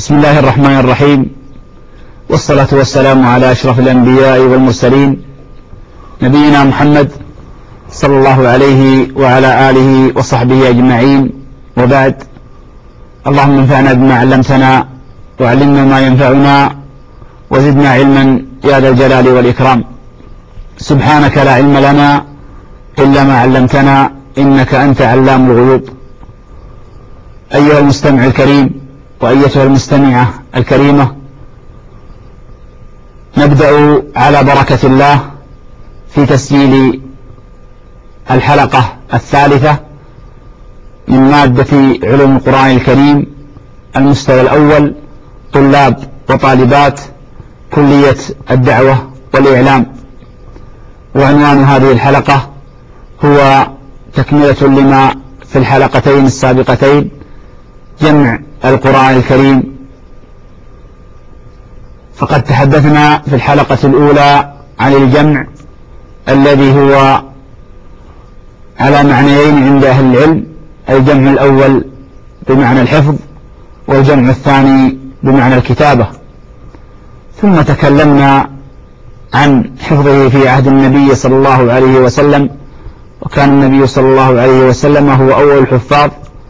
بسم الله الرحمن الرحيم، والصلاة والسلام على أشرف الأنبياء والمرسلين نبينا محمد صلى الله عليه وعلى آله وصحبه أجمعين، وبعد. اللهم انفعنا بما علمتنا وعلمنا ما ينفعنا وزدنا علما يا ذا الجلال والإكرام. سبحانك لا علم لنا إلا ما علمتنا إنك أنت علام الغيوب. أيها المستمع الكريم وأيتها المستمعة الكريمة، نبدأ على بركة الله في تسجيل الحلقة الثالثة من مادة علوم القرآن الكريم المستوى الأول، طلاب وطالبات كلية الدعوة والإعلام. وعنوان هذه الحلقة هو تكملة لما في الحلقتين السابقتين، جمع القرآن الكريم. فقد تحدثنا في الحلقة الأولى عن الجمع الذي هو على معنيين عند أهل العلم: الجمع الأول بمعنى الحفظ، والجمع الثاني بمعنى الكتابة. ثم تكلمنا عن حفظه في عهد النبي صلى الله عليه وسلم، وكان النبي صلى الله عليه وسلم هو أول الحفاظ،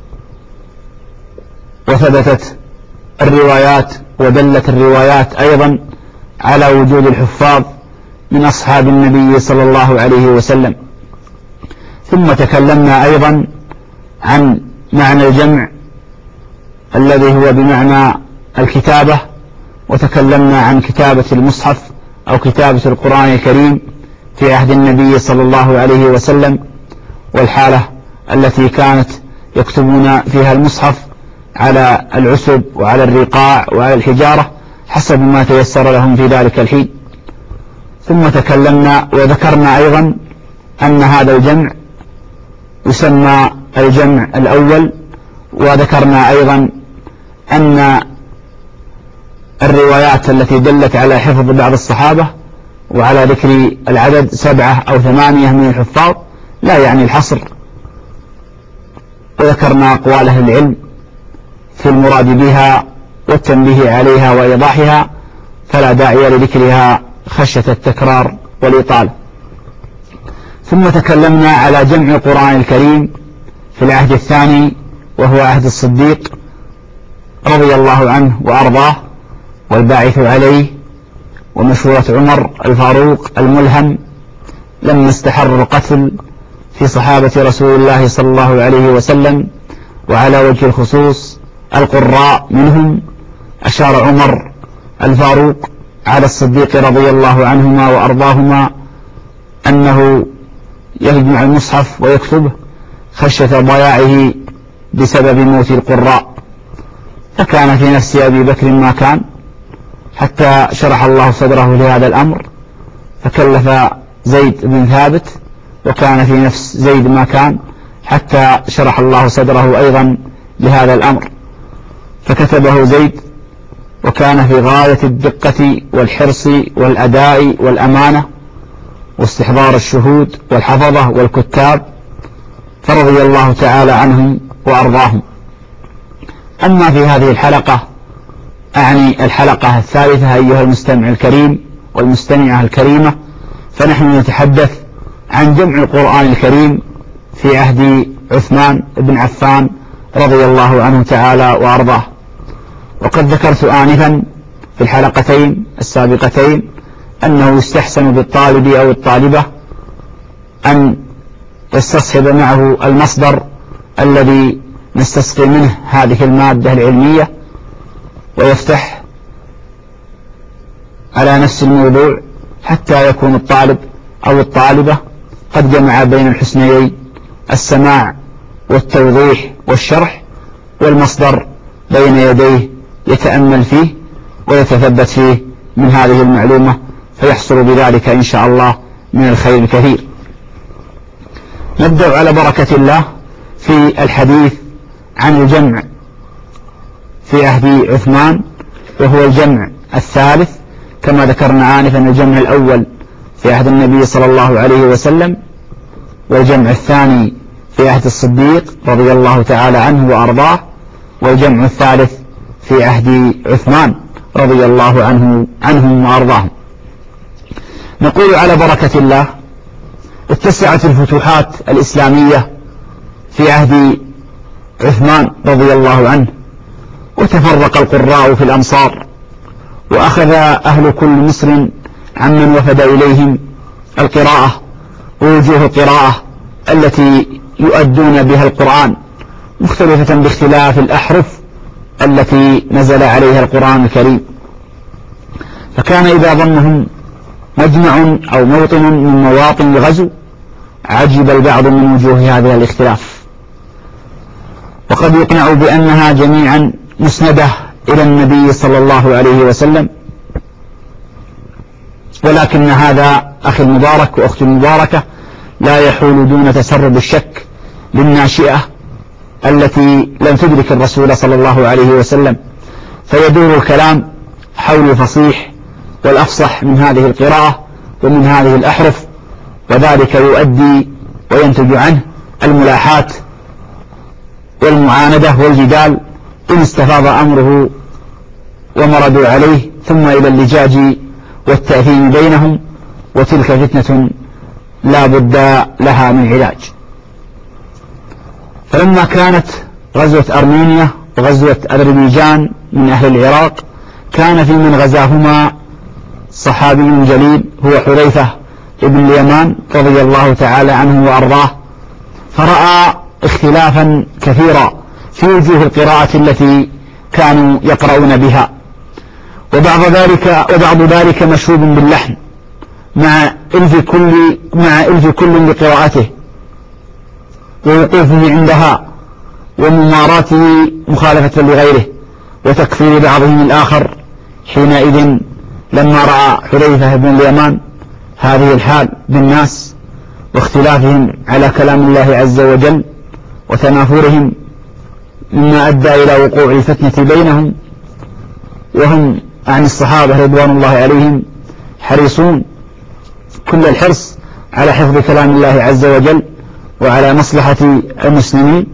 وثبتت الروايات ودلت الروايات أيضا على وجود الحفاظ من أصحاب النبي صلى الله عليه وسلم. ثم تكلمنا أيضا عن معنى الجمع الذي هو بمعنى الكتابة، وتكلمنا عن كتابة المصحف أو كتابة القرآن الكريم في عهد النبي صلى الله عليه وسلم، والحالة التي كانت يكتبون فيها المصحف على العسب وعلى الرقاع وعلى الحجارة حسب ما تيسر لهم في ذلك الحين. ثم تكلمنا وذكرنا أيضا أن هذا الجمع يسمى الجمع الأول، وذكرنا أيضا أن الروايات التي دلت على حفظ بعض الصحابة وعلى ذكر العدد 7 أو 8 من الحفاظ لا يعني الحصر. وذكرنا أقوال أهل العلم في المراد بها والتنبيه عليها وإيضاحها، فلا داعي لذكرها خشية التكرار والإطالة. ثم تكلمنا على جمع القرآن الكريم في العهد الثاني، وهو عهد الصديق رضي الله عنه وأرضاه، والباعث عليه، ومشورة عمر الفاروق الملهم لما استحر القتل في صحابة رسول الله صلى الله عليه وسلم، وعلى وجه الخصوص القراء منهم. أشار عمر الفاروق على الصديق رضي الله عنهما وأرضاهما أنه يجمع المصحف ويكتبه خشية ضياعه بسبب موت القراء. فكان في نفس أبي بكر ما كان، حتى شرح الله صدره لهذا الأمر، فكلف زيد بن ثابت، وكان في نفس زيد ما كان، حتى شرح الله صدره أيضا لهذا الأمر، فكتبه زيد، وكان في غاية الدقة والحرص والأداء والأمانة واستحضار الشهود والحفظة والكتاب، فرضي الله تعالى عنهم وأرضاهم. أما في هذه الحلقة، أعني الحلقة الثالثة أيها المستمع الكريم والمستمعة الكريمة، فنحن نتحدث عن جمع القرآن الكريم في عهد عثمان بن عفان رضي الله عنه تعالى وأرضاه. وقد ذكرت آنفا في الحلقتين السابقتين أنه يستحسن بالطالب أو الطالبة أن يستصحب معه المصدر الذي نستسقي منه هذه المادة العلمية، ويفتح على نفس الموضوع حتى يكون الطالب أو الطالبة قد جمع بين الحسنيين: السماع والتوضيح والشرح، والمصدر بين يديه يتأمل فيه ويتثبت فيه من هذه المعلومة، فيحصل بذلك إن شاء الله من الخير الكثير. نبدأ على بركة الله في الحديث عن الجمع في عهد عثمان، وهو الجمع الثالث كما ذكرنا آنفا: الجمع الأول في عهد النبي صلى الله عليه وسلم، والجمع الثاني في عهد الصديق رضي الله تعالى عنه وأرضاه، والجمع الثالث في عهد عثمان رضي الله عنهم وأرضاهم. نقول على بركة الله اتسعت الفتوحات الإسلامية في عهد عثمان رضي الله عنه، وتفرق القراء في الأمصار، وأخذ أهل كل مصر عمن وفد إليهم القراءة ووجوه القراءة التي يؤدون بها القرآن مختلفة باختلاف الأحرف التي نزل عليها القرآن الكريم. فكان إذا ضمهم مجمع أو موطن من مواطن الغزو عجب البعض من وجوه هذا الاختلاف، وقد يقنع بأنها جميعا مسندة إلى النبي صلى الله عليه وسلم. ولكن هذا أخي المبارك وأختي المباركة لا يحول دون تسرب الشك للناشئة التي لم تدرك الرسول صلى الله عليه وسلم، فيدور الكلام حول الفصيح والأفصح من هذه القراءة ومن هذه الأحرف، وذلك يؤدي وينتج عنه الملاحات والمعاندة والجدال إن استفاض أمره ومردوا عليه، ثم إلى اللجاج والتأثيم بينهم، وتلك فتنة لا بد لها من علاج. فلما كانت غزوة أرمينيا وغزوة أذربيجان من أهل العراق، كان في من غزاهما صحابي جليل هو حذيفة ابن اليمان رضي الله تعالى عنه وأرضاه، فرأى اختلافا كثيرا في وجوه القراءة التي كانوا يقرؤون بها، وبعض ذلك مشهود باللحن مع إلف كل لقراءته ووقوفه عندها ومماراته مخالفة لغيره وتكفير بعضهم الآخر. حينئذ لما رأى حذيفة بن اليمان هذه الحال بالناس واختلافهم على كلام الله عز وجل وتنافرهم مما أدى إلى وقوع الفتنة بينهم، وهم عن الصحابة رضوان الله عليهم حريصون كل الحرص على حفظ كلام الله عز وجل وعلى مصلحة المسلمين،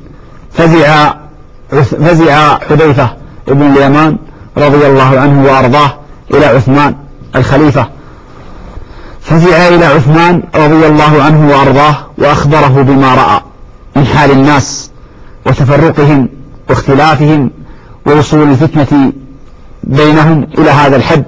فزع حذيفة ابن اليمان رضي الله عنه وأرضاه إلى عثمان الخليفة، فزع إلى عثمان رضي الله عنه وأرضاه وأخبره بما رأى من حال الناس وتفرقهم واختلافهم ووصول الفتنة بينهم إلى هذا الحد،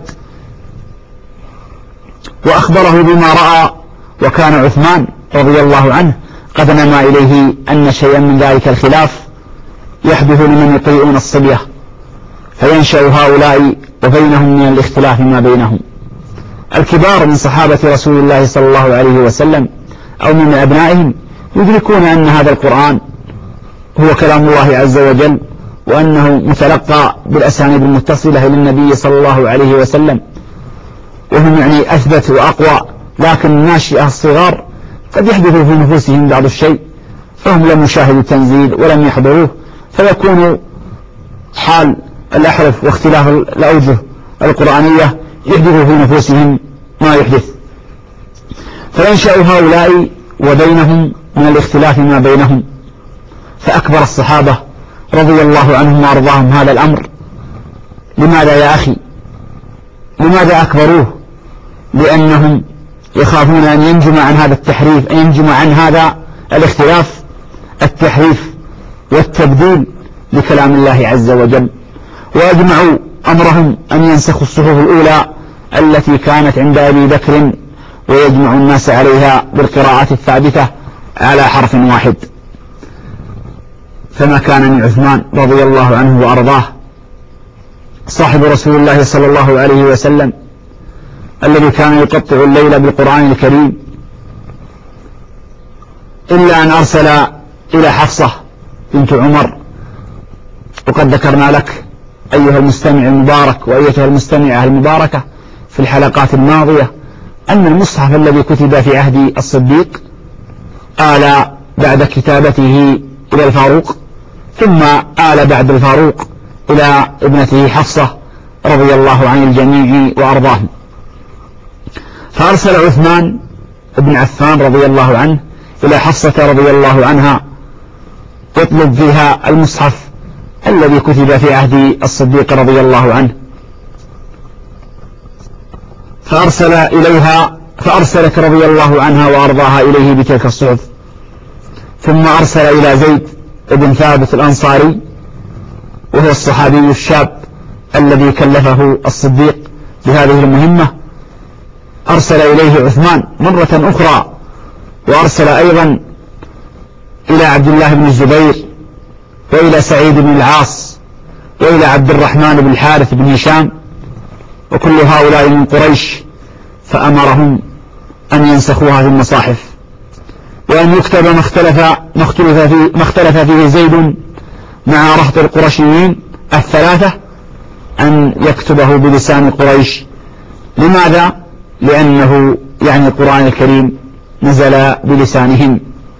وأخبره بما رأى. وكان عثمان رضي الله عنه قد نما إليه أن شيئا من ذلك الخلاف يحدث لمن يطيعون الصبية، فينشأ هؤلاء وبينهم من الاختلاف ما بينهم. الكبار من صحابة رسول الله صلى الله عليه وسلم أو من أبنائهم يدركون أن هذا القرآن هو كلام الله عز وجل، وأنه متلقى بالأسانيد المتصلة إلى النبي صلى الله عليه وسلم، وهم يعني أثبت وأقوى. لكن الناشئة الصغار قد يحدث في نفوسهم بعض الشيء، فهم لم يشاهدوا التنزيل ولم يحضروه، فيكون حال الأحرف واختلاف الأوجه القرآنية يحدث في نفوسهم ما يحدث، فينشأ هؤلاء وبينهم من الاختلاف ما بينهم. فأكبر الصحابة رضي الله عنهم وأرضاهم هذا الأمر. لماذا يا أخي؟ لماذا أكبروه؟ لأنهم يخافون أن ينجم عن هذا التحريف، أن ينجم عن هذا الاختلاف التحريف والتبديل لكلام الله عز وجل، وأجمعوا أمرهم أن ينسخوا الصحف الأولى التي كانت عند أبي بكر ويجمع الناس عليها بالقراءات الثابتة على حرف واحد. فما كان من عثمان رضي الله عنه وأرضاه صاحب رسول الله صلى الله عليه وسلم الذي كان يقطع الليل بالقرآن الكريم إلا أن أرسل إلى حفصة بنت عمر. وقد ذكرنا لك أيها المستمع المبارك وأيتها المستمعة المباركة في الحلقات الماضية أن المصحف الذي كتب في عهد الصديق آل بعد كتابته إلى الفاروق، ثم آل بعد الفاروق إلى ابنته حفصة رضي الله عن الجميع وأرضاهم. فأرسل عثمان بن عفان رضي الله عنه إلى حفصة رضي الله عنها يطلب فيها المصحف الذي كتب في عهد الصديق رضي الله عنه، فأرسلت رضي الله عنها وأرضاها إليه بتلك الصحف. ثم أرسل إلى زيد بن ثابت الأنصاري، وهو الصحابي الشاب الذي كلفه الصديق بهذه المهمة، أرسل إليه عثمان مرة أخرى، وأرسل أيضا إلى عبد الله بن الزبير، وإلى سعيد بن العاص، وإلى عبد الرحمن بن الحارث بن هشام، وكل هؤلاء من قريش، فأمرهم أن ينسخوها في المصاحف، وأن يكتب ما اختلف فيه زيد مع رهط القرشيين الثلاثة، أن يكتبه بلسان قريش. لماذا؟ لأنه يعني القرآن الكريم نزل بلسانهم.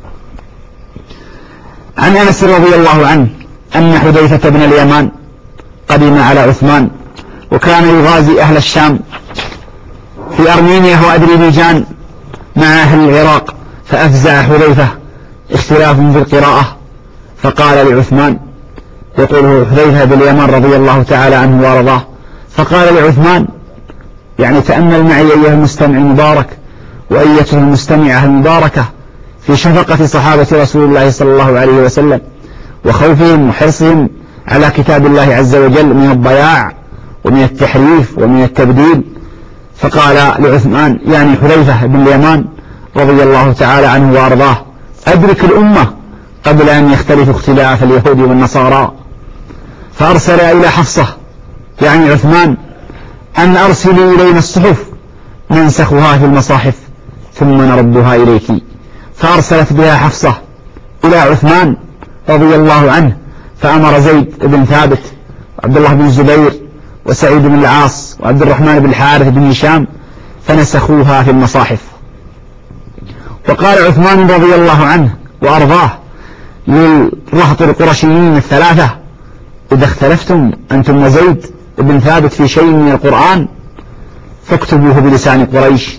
عن أنس رضي الله عنه أن حذيفة بن اليمان قدم على عثمان، وكان يغازي أهل الشام في أرمينيا وأذربيجان مع أهل العراق، فأفزع حذيفة اختلاف في القراءة، فقال لعثمان، يقوله حذيفة بن اليمان رضي الله تعالى عنه وارضاه، فقال لعثمان يعني تأمل معي أيها المستمع المبارك وأيتها المستمعة المباركة في شفقة صحابة رسول الله صلى الله عليه وسلم، وخوفهم وحرصهم على كتاب الله عز وجل من الضياع ومن التحريف ومن التبديل. فقال لعثمان يعني حذيفة بن اليمان رضي الله تعالى عنه وارضاه، أدرك الأمة قبل أن يختلف اختلاف اليهود والنصارى. فأرسل إلى حفصة يعني عثمان أن أرسلي إلينا الصحف ننسخها في المصاحف ثم نردها إليك. فأرسلت بها حفصة إلى عثمان رضي الله عنه، فأمر زيد بن ثابت وعبد الله بن الزبير وسعيد بن العاص وعبد الرحمن بن الحارث بن هشام فنسخوها في المصاحف. وقال عثمان رضي الله عنه وأرضاه للرهط القرشيين الثلاثة: إذا اختلفتم أنتم وزيد بن ثابت في شيء من القرآن فاكتبوه بلسان قريش،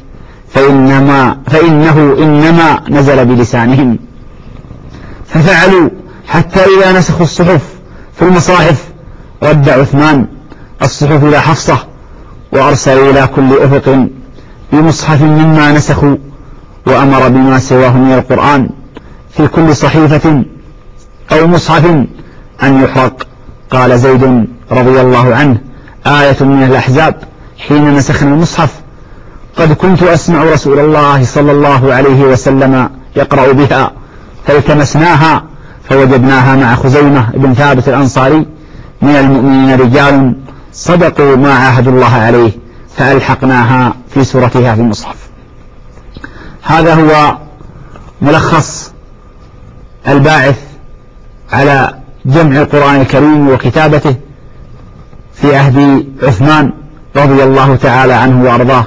فإنه إنما نزل بلسانهم. ففعلوا حتى إذا نسخوا الصحف في المصاحف رد عثمان الصحف إلى حفصة، وأرسل إلى كل أفق بمصحف مما نسخوا، وأمر بما سواه من القرآن في كل صحيفة أو مصحف أن يحرق. قال زيد رضي الله عنه: آية من الأحزاب حين نسخنا المصحف قد كنت أسمع رسول الله صلى الله عليه وسلم يقرأ بها، فالتمسناها فوجدناها مع خزيمة بن ثابت الأنصاري من المؤمنين رجال صدقوا ما عاهدوا الله عليه، فألحقناها في سورتها في المصحف. هذا هو ملخص الباعث على جمع القرآن الكريم وكتابته في عهد عثمان رضي الله تعالى عنه وأرضاه.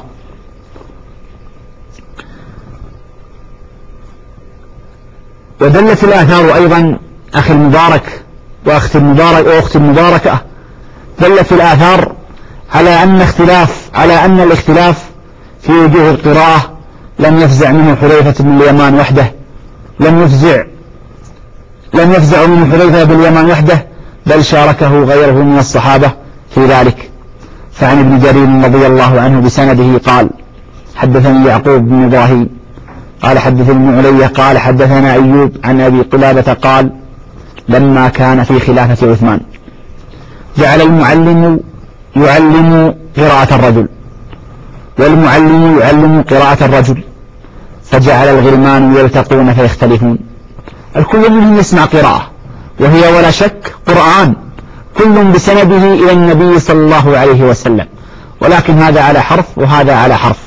ودلت الآثار أيضا أخي المبارك وأختي المباركة، دلت الآثار على أن الاختلاف في وجوه القراءة لم يفزع منه حذيفة بن اليمان وحده، لم يفزع منه حذيفة بن اليمان وحده، بل شاركه غيره من الصحابة في ذلك. فعن ابن جرير رضي الله عنه بسنده قال: حدثني يعقوب بن إبراهيم قال حدثني علي قال حدثنا أيوب عن أبي قلابة قال: لما كان في خلافة عثمان جعل المعلم يعلم قراءة الرجل والمعلم يعلم قراءة الرجل، فجعل الغلمان يلتقون فيختلفون، الكل منهم يسمع قراءة وهي ولا شك قرآن، كل بسنده إلى النبي صلى الله عليه وسلم، ولكن هذا على حرف وهذا على حرف.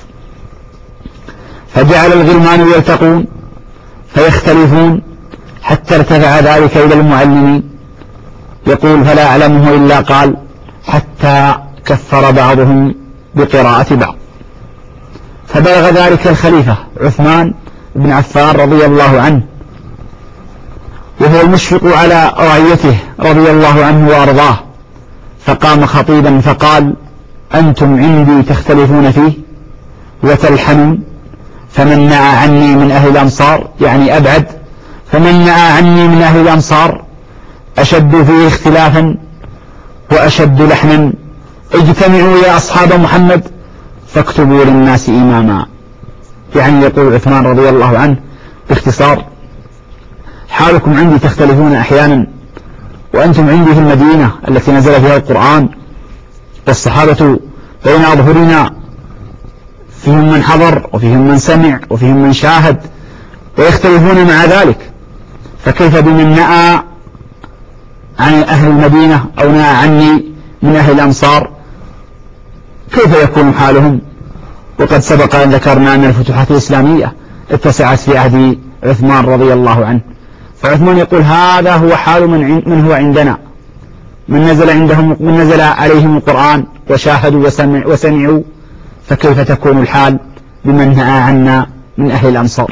فجعل الغلمان يلتقون فيختلفون حتى ارتفع ذلك إلى المعلمين، يقول: فلا أعلمه إلا قال حتى كفر بعضهم بقراءة بعض. فبلغ ذلك الخليفة عثمان بن عفان رضي الله عنه، وهو المشفق على رعيته رضي الله عنه وأرضاه، فقام خطيبا فقال: أنتم عندي تختلفون فيه وتلحنون، فمن نأى عني من أهل الأمصار يعني أبعد، فمن نأى عني من أهل الأمصار أشد فيه اختلافا وأشد لحنا، اجتمعوا يا أصحاب محمد فاكتبوا للناس إماما. يعني يقول عثمان رضي الله عنه باختصار: حالكم عندي تختلفون أحيانا، وأنتم عندي في المدينة التي نزل فيها القرآن، والصحابة بين أظهرنا، فيهم من حضر وفيهم من سمع وفيهم من شاهد، ويختلفون مع ذلك، فكيف بمن نأى عن أهل المدينة أو نأى عني من أهل الأمصار؟ كيف يكون حالهم؟ وقد سبق أن ذكرنا أن الفتوحات الإسلامية اتسعت في عهد عثمان رضي الله عنه، فعثمان يقول: هذا هو حال من هو عندنا، من نزل عليهم القرآن وشاهدوا وسمعوا، فكيف تكون الحال بمن نأى عنا من أهل الأمصار؟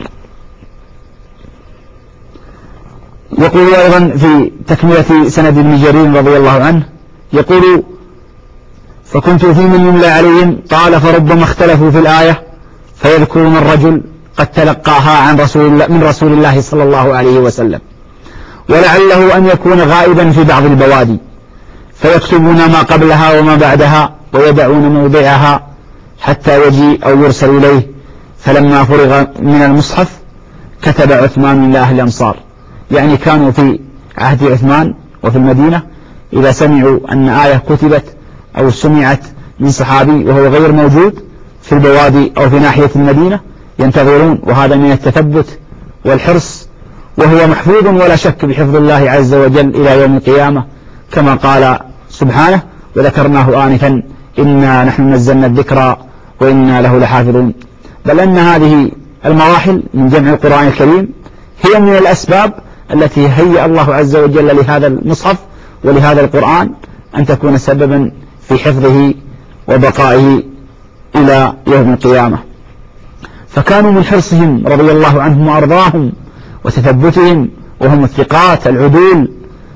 يقول أيضا في تكملة سند ابن جرير رضي الله عنه، يقول: فكنت في من يملى عليهم، قال: فربما اختلفوا في الآية فيذكرون الرجل قد تلقاها من رسول الله صلى الله عليه وسلم، ولعله أن يكون غائبا في بعض البوادي، فيكتبون ما قبلها وما بعدها ويدعون موضعها حتى يجيء أو يرسل إليه. فلما فرغ من المصحف كتب عثمان إلى أهل الأمصار. يعني كانوا في عهد عثمان وفي المدينة إذا سمعوا أن آية كتبت أو سمعت من صحابي وهو غير موجود في البوادي أو في ناحية المدينة ينتظرون، وهذا من التثبت والحرص، وهو محفوظ ولا شك بحفظ الله عز وجل إلى يوم القيامة، كما قال سبحانه: وذكرناه آنفا إنا نحن نزلنا الذكر وإنا له لحافظون. بل أن هذه المراحل من جمع القرآن الكريم هي من الأسباب التي هيأ الله عز وجل لهذا المصحف ولهذا القرآن أن تكون سببا في حفظه وبقائه إلى يوم القيامة. فكانوا من حرصهم رضي الله عنهم وأرضاهم وتثبتهم، وهم الثقات العدول،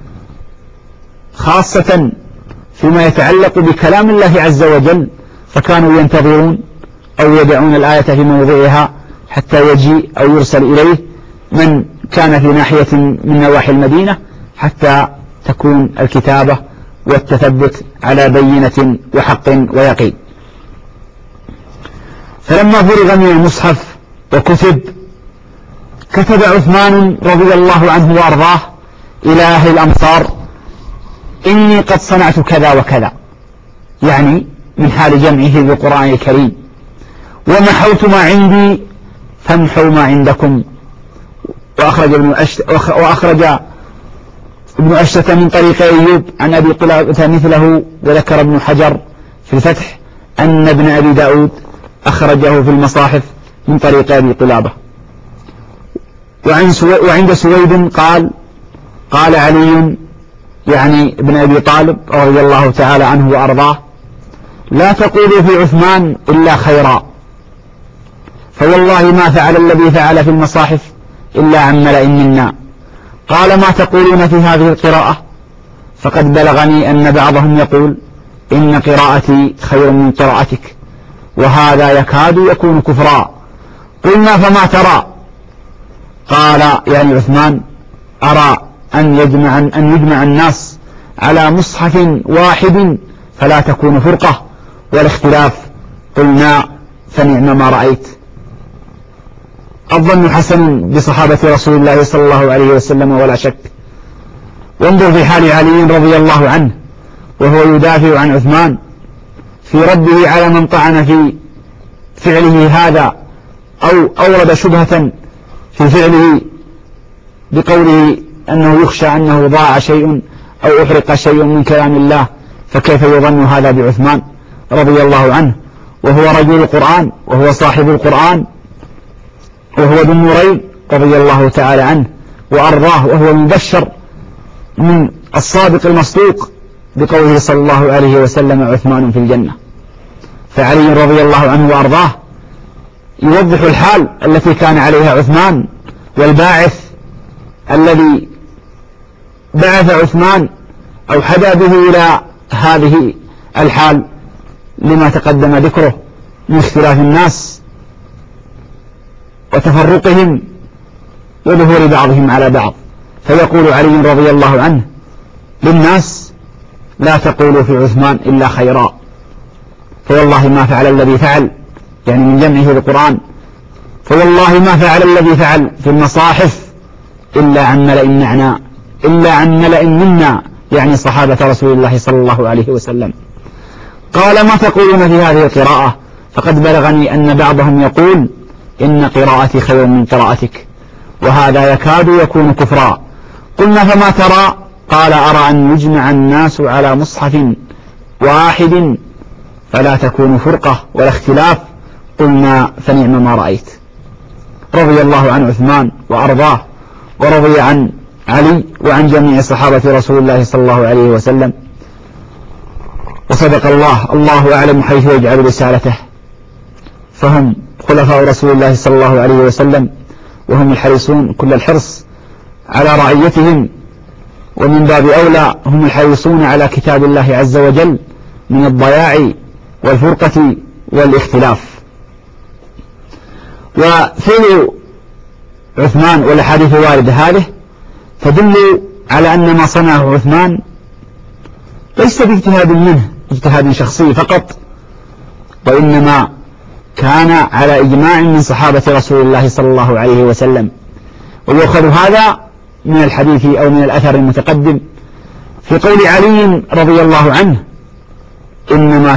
خاصة فيما يتعلق بكلام الله عز وجل، فكانوا ينتظرون أو يدعون الآية في موضعها حتى يجيء أو يرسل إليه من كان في ناحية من نواحي المدينة، حتى تكون الكتابة والتثبت على بينة وحق ويقين. فلما فرغ من المصحف وكتب، كتب عثمان رضي الله عنه وأرضاه إلى أهل الأمصار: إني قد صنعت كذا وكذا، يعني من حال جمعه للقرآن الكريم، ومحوت ما عندي فامحوا ما عندكم. وأخرج ابن أشتة من طريق أيوب عن أبي قلابة مثله، وذكر ابن حجر في الفتح أن ابن أبي داود أخرجه في المصاحف من طريق أبي قلابة. وعند سويد قال علي يعني ابن أبي طالب رضي الله تعالى عنه وأرضاه: لا تقولوا في عثمان إلا خيرا، فوالله ما فعل الذي فعل في المصاحف إلا عن ملأ منا. قال: ما تقولون في هذه القراءة؟ فقد بلغني أن بعضهم يقول إن قراءتي خير من قراءتك، وهذا يكاد يكون كفرا. قلنا: فما ترى؟ قال يعني عثمان: أرى أن يجمع الناس على مصحف واحد فلا تكون فرقة ولا اختلاف. قلنا: فنعم ما رأيت. الظن حسن بصحابة رسول الله صلى الله عليه وسلم ولا شك. وانظر في حال علي رضي الله عنه وهو يدافع عن عثمان في رده على من طعن في فعله هذا أو أورد شبهة في فعله بقوله أنه يخشى أنه ضاع شيء أو أحرق شيء من كلام الله، فكيف يظن هذا بعثمان رضي الله عنه وهو رجل القرآن وهو صاحب القرآن وهو ذو النورين رضي الله تعالى عنه وأرضاه، وهو المبشر من الصادق المصدوق بقوله صلى الله عليه وسلم: عثمان في الجنة. فعلي رضي الله عنه وأرضاه يوضح الحال التي كان عليها عثمان، والباعث الذي بعث عثمان أو حدا به إلى هذه الحال لما تقدم ذكره من اختلاف الناس وتفرقهم وظهور بعضهم على بعض. فيقول علي رضي الله عنه: للناس: لا تقولوا في عثمان إلا خيرا، فوالله ما فعل الذي فعل، يعني من جمعه القرآن، فوالله ما فعل الذي فعل في المصاحف إلا عن ملئ معنا، إلا عن ملئ منا، يعني صحابة رسول الله صلى الله عليه وسلم. قال: ما تقولون في هذه القراءة؟ فقد بلغني أن بعضهم يقول إن قراءتي خير من قراءتك، وهذا يكاد يكون كفرا. قلنا: فما ترى؟ قال: أرى أن يجمع الناس على مصحف واحد فلا تكون فرقة ولا اختلاف. قلنا: فنعم ما رأيت. رضي الله عن عثمان وأرضاه، ورضي عن علي وعن جميع صحابة رسول الله صلى الله عليه وسلم. وصدق الله أعلم حيث يجعل رسالته، فهم خلفاء رسول الله صلى الله عليه وسلم، وهم الحريصون كل الحرص على رعيتهم، ومن باب أولى هم الحريصون على كتاب الله عز وجل من الضياع والفرقة والاختلاف. وفعل عثمان والأحاديث الواردة هذه تدل على أن ما صنعه عثمان ليس باجتهاد منه، اجتهاد شخصي فقط، وإنما كان على إجماع من صحابة رسول الله صلى الله عليه وسلم. ويؤخذ هذا من الحديث أو من الأثر المتقدم في قول علي رضي الله عنه: إنما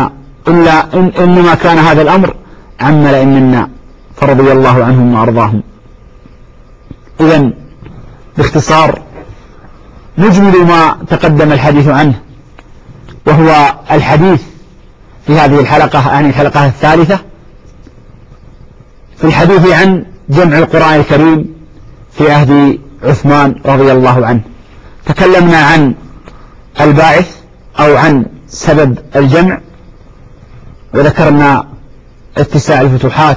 كان هذا الأمر عن ملئ منا، فرضي الله عنهم وأرضاهم. إذن باختصار نجمل ما تقدم الحديث عنه، وهو الحديث في هذه الحلقة، يعني الحلقة الثالثة في الحديث عن جمع القرآن الكريم في عهد عثمان رضي الله عنه. تكلمنا عن الباعث أو عن سبب الجمع، وذكرنا اتساع الفتوحات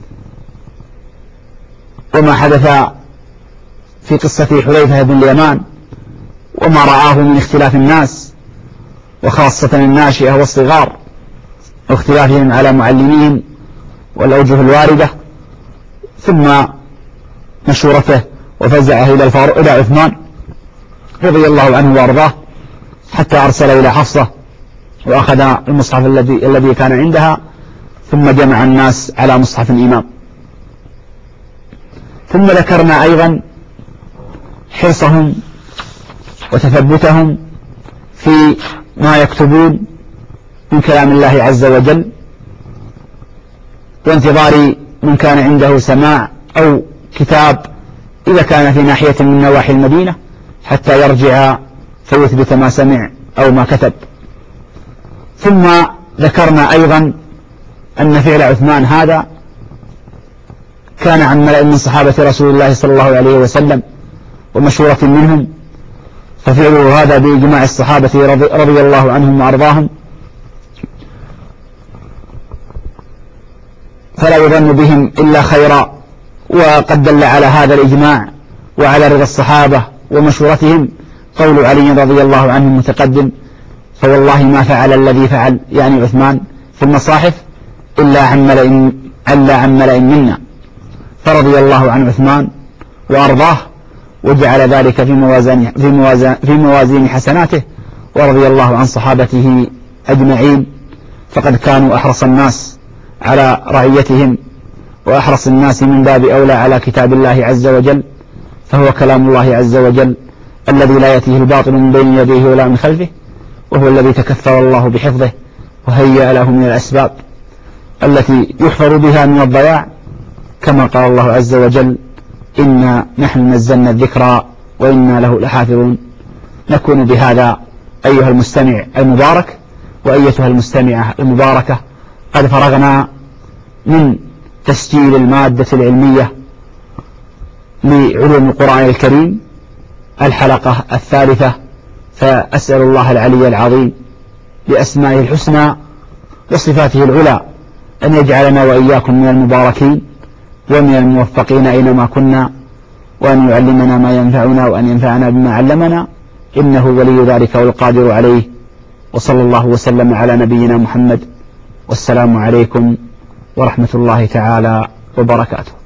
وما حدث في قصة حذيفة بن اليمان وما رآه من اختلاف الناس، وخاصة الناشئة والصغار، واختلافهم على معلمين والأوجه الواردة، ثم مشورته وفزعه إلى عثمان رضي الله عنه وارضاه، حتى أرسل إلى حفصة وأخذ المصحف الذي كان عندها، ثم جمع الناس على مصحف الإمام. ثم ذكرنا أيضا حرصهم وتثبتهم في ما يكتبون من كلام الله عز وجل، وانتظار من كان عنده سماع أو كتاب إذا كان في ناحية من نواحي المدينة حتى يرجع فيثبت ما سمع أو ما كتب. ثم ذكرنا أيضا أن فعل عثمان هذا كان عن ملأ من صحابة رسول الله صلى الله عليه وسلم ومشورة منهم، ففعله هذا بإجماع الصحابة رضي الله عنهم وأرضاهم، فلا يظن بهم إلا خيرا. وقد دل على هذا الإجماع وعلى رضا الصحابة ومشورتهم قول علي رضي الله عنه المتقدم: فوالله ما فعل الذي فعل، يعني عثمان، في المصاحف إلا عن ملئ منا، فرضي الله عن عثمان وأرضاه، وجعل ذلك في موازين حسناته، ورضي الله عن صحابته أجمعين، فقد كانوا أحرص الناس على رعيتهم، وأحرص الناس من باب أولى على كتاب الله عز وجل، فهو كلام الله عز وجل الذي لا يأتيه الباطل من بين يديه ولا من خلفه، وهو الذي تكفل الله بحفظه وهيأ له من الأسباب التي يحفر بها من الضياع، كما قال الله عز وجل: إنا نحن نزلنا الذكر وإنا له لحافظون. نكون بهذا أيها المستمع المبارك وأيتها المستمعة المباركة قد فرغنا من تسجيل المادة العلمية لعلوم القرآن الكريم الحلقة الثالثة، فأسأل الله العلي العظيم بأسمائه الحسنى وصفاته العلى أن يجعلنا وإياكم من المباركين ومن الموفقين أينما كنا، وأن يعلمنا ما ينفعنا وأن ينفعنا بما علمنا، إنه ولي ذلك والقادر عليه. وصلى الله وسلم على نبينا محمد، والسلام عليكم ورحمة الله تعالى وبركاته.